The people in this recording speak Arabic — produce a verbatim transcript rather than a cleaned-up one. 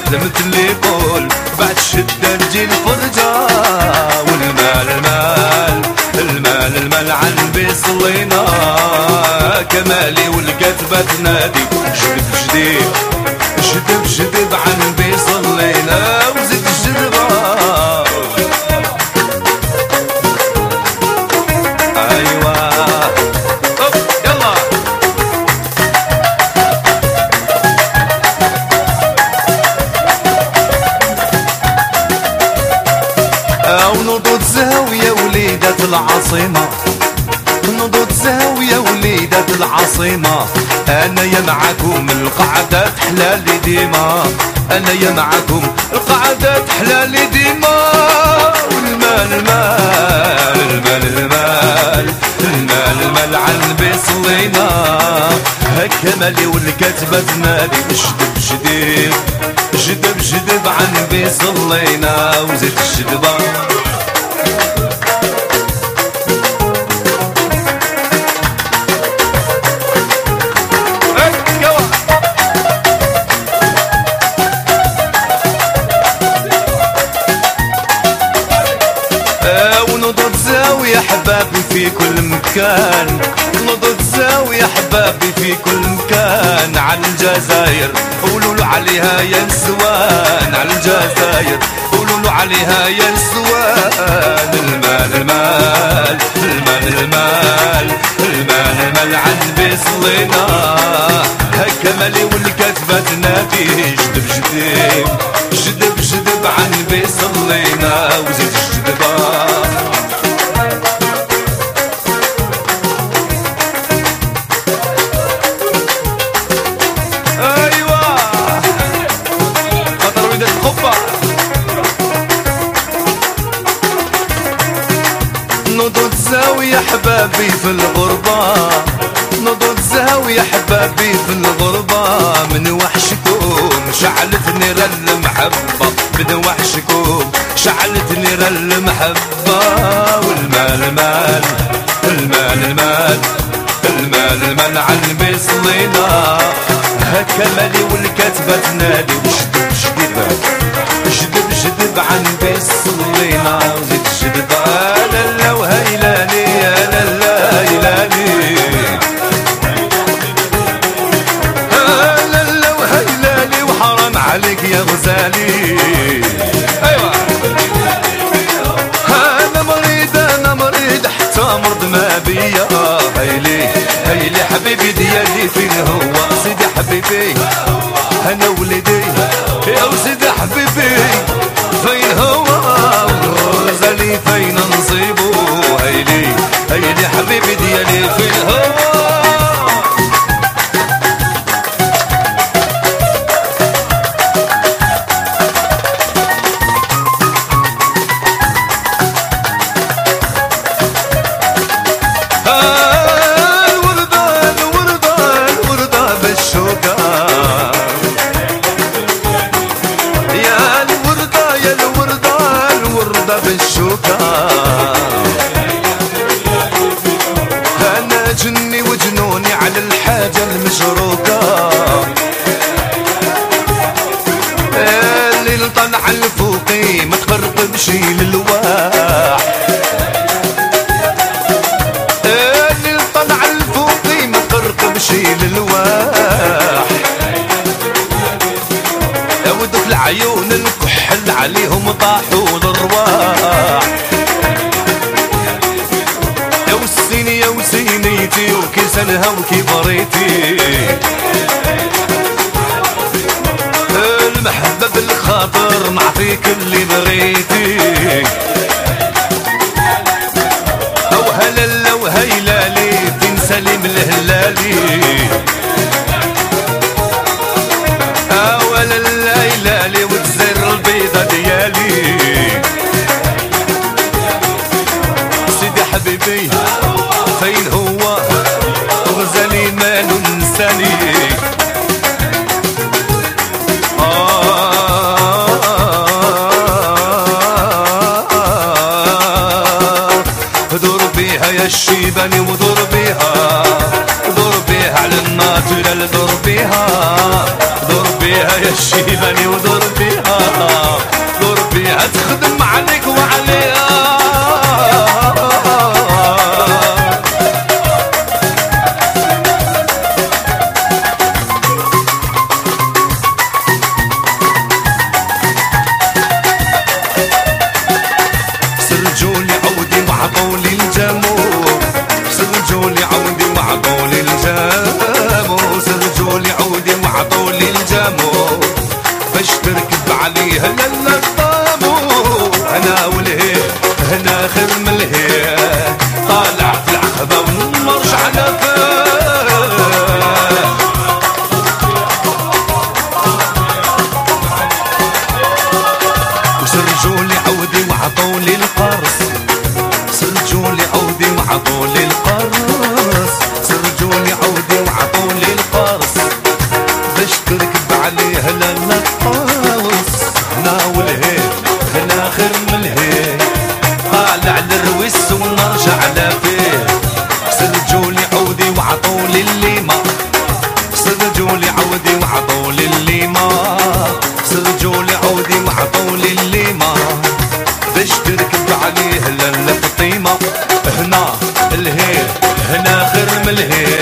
مثل اللي يقول بعد الشدة تجي الفرجة. والمال المال المال المال عن بيصلينا كمالي والكتبة تنادي جدب جديد جدب جدب عن بيصلينا وزيد الجدبة. ايوه يلا ونضوط زاوية وليدة العاصمة نضوط زاوية وليدة العاصمة. أنا يا معاكم القعدة تحلالي ديما أنا يا معاكم القعدة تحلالي ديما. والمال المال المال المال المال المال عن بيصلينا هكا مالي والكتبة تنادي جدب جديد جدب جدب عن بيصلينا وزيد الجدبة. ونضوط زاوية حبابي في كل مكان نضوط زاوية حبابي في كل مكان. على الجزائر قولوا عليها يا نسوان على الجزائر قولوا عليها يا نسوان. المال المال المال المال المال المال عن بيصلينا هكا مالي والكتبة تنادي جدب جديد جدب جدب عن بيصلينا وزيد الجدبة. نضوط زاوية حبابي في الغربة نضوط زاوية حبابي في الغربة. من وحشكم شعلت نير المحبة من وحشكم شعلت نير المحبة. والمال المال المال المال المال المال عن بيصلينا هكا مالي والكتبة تنادي وجدب جدب جدب جدب عن بيصلينا وزيد الجدبة. لالا وهيلاني يا لالا هيلاني لالا وهيلاني وحرام عليك يا غزالي. ايوه انا مريض انا مريض حتى مرض ما بيا. هيلي هيلي حبيبي ديالي فين هو سيدي حبيبي انا وليدي يا سيدي حبيبي فين هو غزالي فين نصيبه. هيلي هيلي حبيبي ديالي فين هو. أنا جني وجنوني على الحاجة المشروكة اللي طلع الفوقي ما تقربش للواح اللي طلع الفوقي ما تقربش للواح. يا ودك العيون الكحل عليهم طاحوا الارواح. يا وسيني يا وسينيتي وكيسانها وكبريتي المحبة بالخاطر نعطيك اللي بغيتي. او هلالا وهيلالي فين سليم الهلالي اولا الليلالي وتزر البيضة ديالي. سيدي حبيبي فين هو غزالي مالو نساني. دور بيها يا الشيباني ودور بيها دور بيها على الناطرة دور بيها دور بيها يا الشيباني ودور بيها تخدم عليك وعليها. سرجولي عودي وعطولي الجمهور، سرجولي عودي وعطولي الجمهور، سرجولي عودي وعطولي الجمهور، باش تركب عليها للا الطابور. انا والهي هنا خير من الهي، طالع في العقبه ونمرش على فاه. وسرجولي عودي وعطولي القرص، سرجولي عودي وعطولي القرص، سرجولي عودي وعطولي القرص، باش تركب عليها للا الطاوس. هنا والهي هنا خير من الهي، طالع للرويس ونرجع لفيه. سرجولي عودي وعطولي الليمة، سرجولي عودي وعطولي الليمة، سرجولي عودي وعطولي الليمة، باش تركب عليه للا الفطيمة. هنا الهي هنا خير من الهي،